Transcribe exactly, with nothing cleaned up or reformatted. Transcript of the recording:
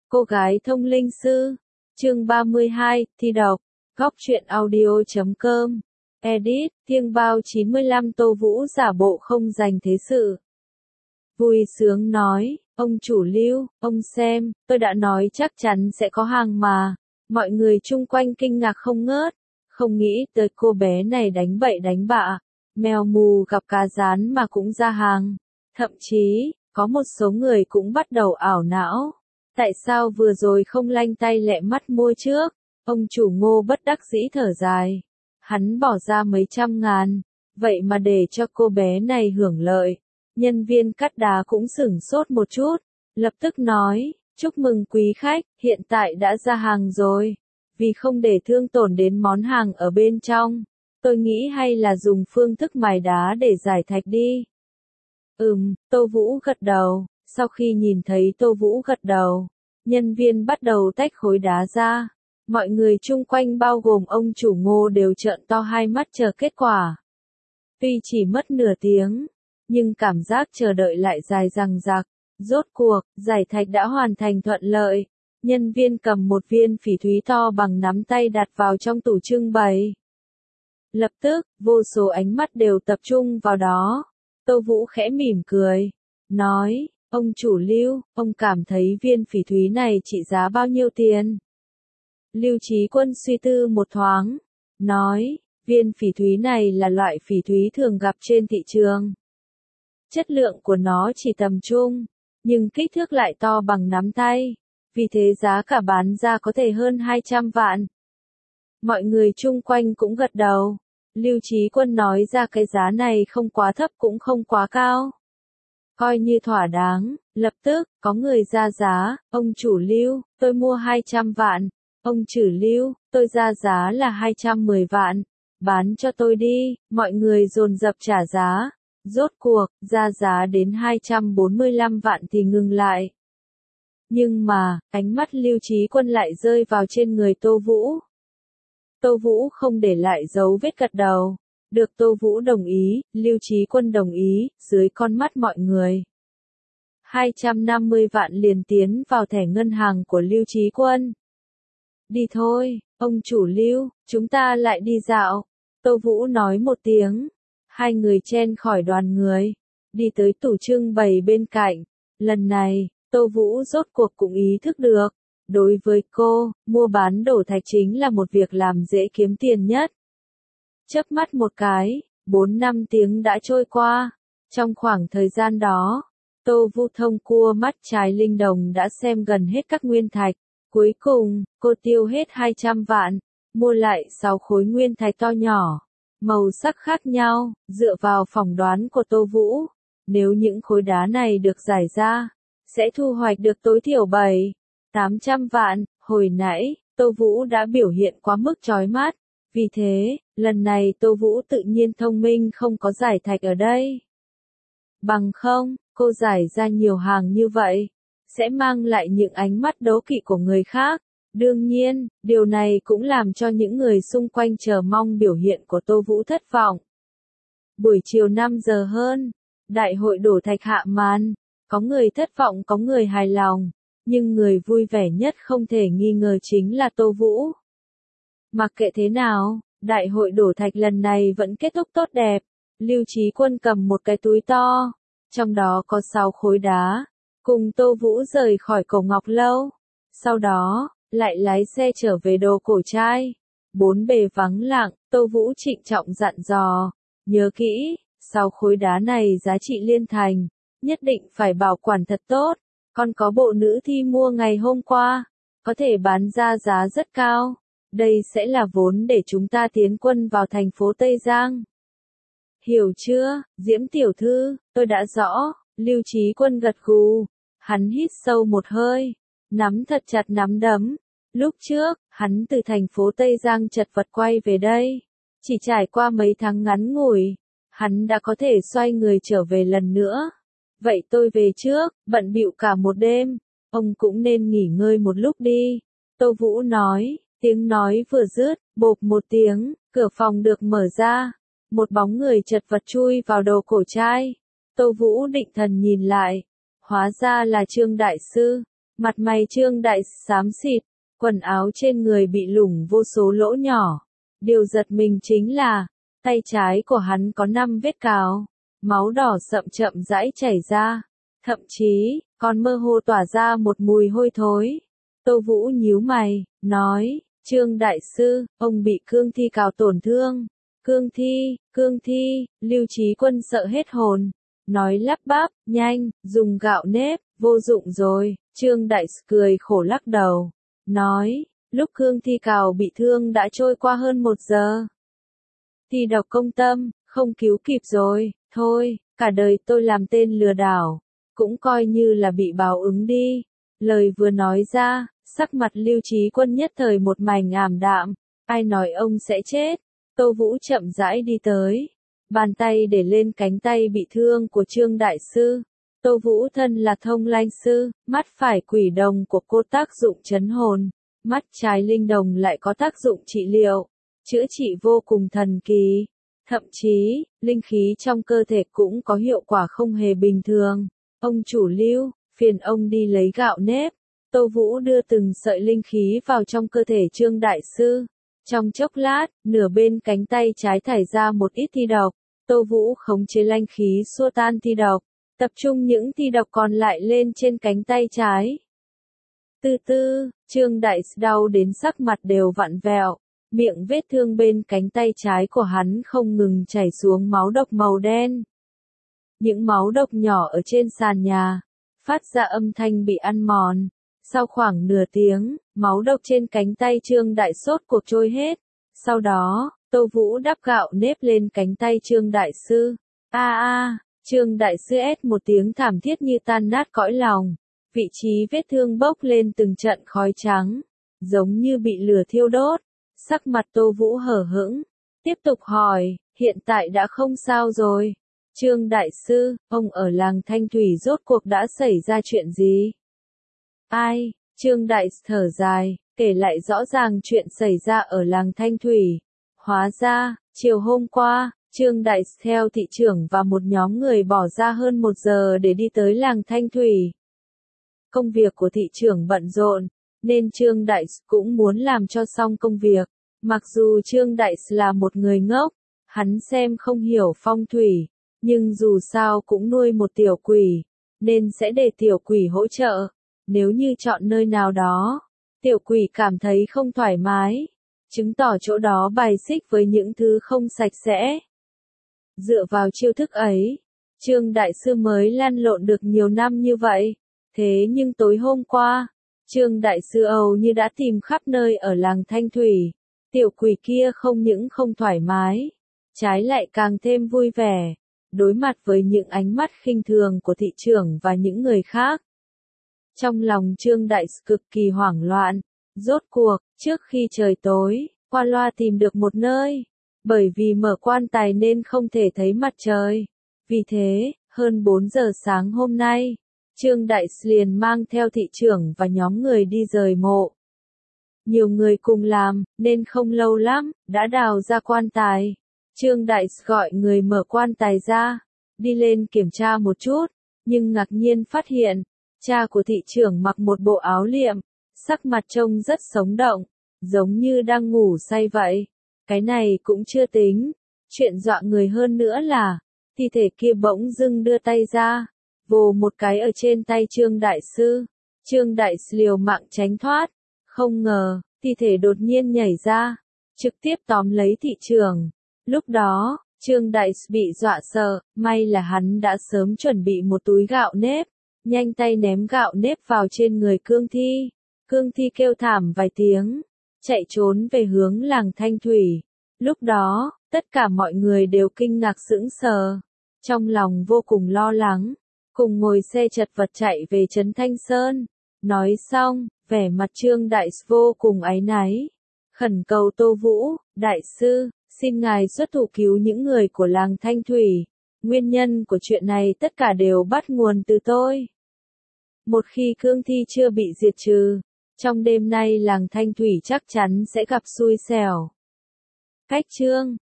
Cô gái thông linh sư. Chương ba mươi hai, thi đọc. Góc truyện audio chấm com. Edit, Thiêng Bao chín mươi lăm Tô Vũ giả bộ không dành thế sự. Vui sướng nói, ông chủ Lưu, ông xem, tôi đã nói chắc chắn sẽ có hàng mà. Mọi người chung quanh kinh ngạc không ngớt, không nghĩ tới cô bé này đánh bậy đánh bạ. Mèo mù gặp cá rán mà cũng ra hàng. Thậm chí, có một số người cũng bắt đầu ảo não. Tại sao vừa rồi không lanh tay lẹ mắt mua trước? Ông chủ Ngô bất đắc dĩ thở dài. Hắn bỏ ra mấy trăm ngàn, vậy mà để cho cô bé này hưởng lợi. Nhân viên cắt đá cũng sửng sốt một chút, lập tức nói, chúc mừng quý khách, hiện tại đã ra hàng rồi. Vì không để thương tổn đến món hàng ở bên trong, tôi nghĩ hay là dùng phương thức mài đá để giải thạch đi. Ừm, Tô Vũ gật đầu. Sau khi nhìn thấy Tô Vũ gật đầu, nhân viên bắt đầu tách khối đá ra. Mọi người chung quanh bao gồm ông chủ Ngô đều trợn to hai mắt chờ kết quả. Tuy chỉ mất nửa tiếng, nhưng cảm giác chờ đợi lại dài dằng dặc. Rốt cuộc, giải thạch đã hoàn thành thuận lợi. Nhân viên cầm một viên phỉ thúy to bằng nắm tay đặt vào trong tủ trưng bày. Lập tức, vô số ánh mắt đều tập trung vào đó. Tô Vũ khẽ mỉm cười, nói, ông chủ Lưu, ông cảm thấy viên phỉ thúy này trị giá bao nhiêu tiền? Lưu Chí Quân suy tư một thoáng, nói, viên phỉ thúy này là loại phỉ thúy thường gặp trên thị trường. Chất lượng của nó chỉ tầm trung, nhưng kích thước lại to bằng nắm tay, vì thế giá cả bán ra có thể hơn hai trăm vạn. Mọi người chung quanh cũng gật đầu. Lưu Chí Quân nói ra cái giá này không quá thấp cũng không quá cao. Coi như thỏa đáng, lập tức, có người ra giá, ông chủ Lưu, tôi mua hai trăm vạn, ông chủ Lưu, tôi ra giá là hai trăm mười vạn, bán cho tôi đi, mọi người dồn dập trả giá, rốt cuộc, ra giá đến hai trăm bốn mươi lăm vạn thì ngừng lại. Nhưng mà, ánh mắt Lưu Chí Quân lại rơi vào trên người Tô Vũ. Tô Vũ không để lại dấu vết gật đầu. Được Tô Vũ đồng ý, Lưu Chí Quân đồng ý, dưới con mắt mọi người. hai trăm năm mươi vạn liền tiến vào thẻ ngân hàng của Lưu Chí Quân. Đi thôi, ông chủ Lưu, chúng ta lại đi dạo. Tô Vũ nói một tiếng. Hai người chen khỏi đoàn người. Đi tới tủ trưng bày bên cạnh. Lần này, Tô Vũ rốt cuộc cũng ý thức được. Đối với cô, mua bán đổ thạch chính là một việc làm dễ kiếm tiền nhất. Chớp mắt một cái, bốn năm tiếng đã trôi qua. Trong khoảng thời gian đó, Tô Vũ thông qua mắt trái linh đồng đã xem gần hết các nguyên thạch. Cuối cùng, cô tiêu hết hai trăm vạn, mua lại sáu khối nguyên thạch to nhỏ, màu sắc khác nhau, dựa vào phỏng đoán của Tô Vũ. Nếu những khối đá này được giải ra, sẽ thu hoạch được tối thiểu bảy, tám trăm vạn. Hồi nãy, Tô Vũ đã biểu hiện quá mức chói mắt. Vì thế, lần này Tô Vũ tự nhiên thông minh không có giải thạch ở đây. Bằng không, cô giải ra nhiều hàng như vậy, sẽ mang lại những ánh mắt đố kỵ của người khác. Đương nhiên, điều này cũng làm cho những người xung quanh chờ mong biểu hiện của Tô Vũ thất vọng. Buổi chiều năm giờ hơn, đại hội đổ thạch hạ màn, có người thất vọng có người hài lòng, nhưng người vui vẻ nhất không thể nghi ngờ chính là Tô Vũ. Mặc kệ thế nào, đại hội đổ thạch lần này vẫn kết thúc tốt đẹp. Lưu Chí Quân cầm một cái túi to, trong đó có sáu khối đá, cùng Tô Vũ rời khỏi Cổ Ngọc Lâu. Sau đó, lại lái xe trở về Đồ Cổ Trai. Bốn bề vắng lặng, Tô Vũ trịnh trọng dặn dò, nhớ kỹ, sáu khối đá này giá trị liên thành, nhất định phải bảo quản thật tốt. Còn có bộ nữ thi mua ngày hôm qua, có thể bán ra giá rất cao. Đây sẽ là vốn để chúng ta tiến quân vào thành phố Tây Giang. Hiểu chưa, Diễm tiểu thư, tôi đã rõ. Lưu Chí Quân gật gù. Hắn hít sâu một hơi, nắm thật chặt nắm đấm. Lúc trước, hắn từ thành phố Tây Giang chật vật quay về đây. Chỉ trải qua mấy tháng ngắn ngủi, hắn đã có thể xoay người trở về lần nữa. Vậy tôi về trước, bận bịu cả một đêm. Ông cũng nên nghỉ ngơi một lúc đi. Tô Vũ nói. Tiếng nói vừa dứt, bộp một tiếng, cửa phòng được mở ra. Một bóng người chật vật chui vào Đồ Cổ Trai. Tô Vũ định thần nhìn lại. Hóa ra là Trương Đại Sư. Mặt mày Trương Đại xám xịt, quần áo trên người bị lủng vô số lỗ nhỏ. Điều giật mình chính là, tay trái của hắn có năm vết cào, máu đỏ sậm chậm rãi chảy ra, thậm chí, còn mơ hồ tỏa ra một mùi hôi thối. Tô Vũ nhíu mày, nói, Trương Đại Sư, ông bị cương thi cào tổn thương. Cương thi, cương thi, Lưu Trí Quân sợ hết hồn, nói lắp bắp, nhanh, dùng gạo nếp, vô dụng rồi. Trương Đại Sư cười khổ lắc đầu, nói, lúc cương thi cào bị thương đã trôi qua hơn một giờ. Thi độc công tâm, không cứu kịp rồi, thôi, cả đời tôi làm tên lừa đảo, cũng coi như là bị báo ứng đi. Lời vừa nói ra, sắc mặt Lưu Trí Quân nhất thời một mảnh ảm đạm, ai nói ông sẽ chết. Tô Vũ chậm rãi đi tới, bàn tay để lên cánh tay bị thương của Trương Đại Sư. Tô Vũ thân là thông lanh sư, mắt phải quỷ đồng của cô tác dụng trấn hồn, mắt trái linh đồng lại có tác dụng trị liệu, chữa trị vô cùng thần kỳ. Thậm chí, linh khí trong cơ thể cũng có hiệu quả không hề bình thường. Ông chủ Lưu, phiền ông đi lấy gạo nếp. Tô Vũ đưa từng sợi linh khí vào trong cơ thể Trương Đại Sư. Trong chốc lát, nửa bên cánh tay trái thải ra một ít thi độc. Tô Vũ khống chế linh khí xua tan thi độc, tập trung những thi độc còn lại lên trên cánh tay trái. Từ từ, Trương Đại Sư đau đến sắc mặt đều vặn vẹo, miệng vết thương bên cánh tay trái của hắn không ngừng chảy xuống máu độc màu đen. Những máu độc nhỏ ở trên sàn nhà, phát ra âm thanh bị ăn mòn. Sau khoảng nửa tiếng, máu độc trên cánh tay Trương Đại sốt cuộc trôi hết. Sau đó, Tô Vũ đắp gạo nếp lên cánh tay Trương Đại Sư. A a, Trương Đại Sư ét một tiếng thảm thiết như tan nát cõi lòng. Vị trí vết thương bốc lên từng trận khói trắng, giống như bị lửa thiêu đốt. Sắc mặt Tô Vũ hở hững, tiếp tục hỏi, hiện tại đã không sao rồi. Trương Đại Sư, ông ở làng Thanh Thủy rốt cuộc đã xảy ra chuyện gì? Ai? Trương Đại thở dài, kể lại rõ ràng chuyện xảy ra ở làng Thanh Thủy. Hóa ra, chiều hôm qua, Trương Đại theo thị trưởng và một nhóm người bỏ ra hơn một giờ để đi tới làng Thanh Thủy. Công việc của thị trưởng bận rộn, nên Trương Đại cũng muốn làm cho xong công việc. Mặc dù Trương Đại là một người ngốc, hắn xem không hiểu phong thủy, nhưng dù sao cũng nuôi một tiểu quỷ, nên sẽ để tiểu quỷ hỗ trợ. Nếu như chọn nơi nào đó, tiểu quỷ cảm thấy không thoải mái, chứng tỏ chỗ đó bài xích với những thứ không sạch sẽ. Dựa vào chiêu thức ấy, Trương Đại Sư mới lăn lộn được nhiều năm như vậy. Thế nhưng tối hôm qua, Trương Đại Sư Âu như đã tìm khắp nơi ở làng Thanh Thủy. Tiểu quỷ kia không những không thoải mái, trái lại càng thêm vui vẻ, đối mặt với những ánh mắt khinh thường của thị trưởng và những người khác. Trong lòng Trương Đại Sư cực kỳ hoảng loạn, rốt cuộc, trước khi trời tối, qua loa tìm được một nơi, bởi vì mở quan tài nên không thể thấy mặt trời. Vì thế, hơn bốn giờ sáng hôm nay, Trương Đại Sư liền mang theo thị trưởng và nhóm người đi rời mộ. Nhiều người cùng làm, nên không lâu lắm, đã đào ra quan tài. Trương Đại Sư gọi người mở quan tài ra, đi lên kiểm tra một chút, nhưng ngạc nhiên phát hiện, cha của thị trưởng mặc một bộ áo liệm, sắc mặt trông rất sống động, giống như đang ngủ say vậy. Cái này cũng chưa tính, chuyện dọa người hơn nữa là, thi thể kia bỗng dưng đưa tay ra, vồ một cái ở trên tay Trương Đại Sư. Trương Đại Sư liều mạng tránh thoát, không ngờ, thi thể đột nhiên nhảy ra, trực tiếp tóm lấy thị trưởng. Lúc đó, Trương Đại Sư bị dọa sợ, may là hắn đã sớm chuẩn bị một túi gạo nếp, nhanh tay ném gạo nếp vào trên người cương thi. Cương thi kêu thảm vài tiếng, chạy trốn về hướng làng Thanh Thủy. Lúc đó, tất cả mọi người đều kinh ngạc sững sờ, trong lòng vô cùng lo lắng, cùng ngồi xe chật vật chạy về trấn Thanh Sơn. Nói xong, vẻ mặt Trương Đại Sư vô cùng áy náy, khẩn cầu Tô Vũ, Đại Sư, xin ngài xuất thủ cứu những người của làng Thanh Thủy. Nguyên nhân của chuyện này tất cả đều bắt nguồn từ tôi. Một khi cương thi chưa bị diệt trừ, trong đêm nay làng Thanh Thủy chắc chắn sẽ gặp xui xẻo. Cách chương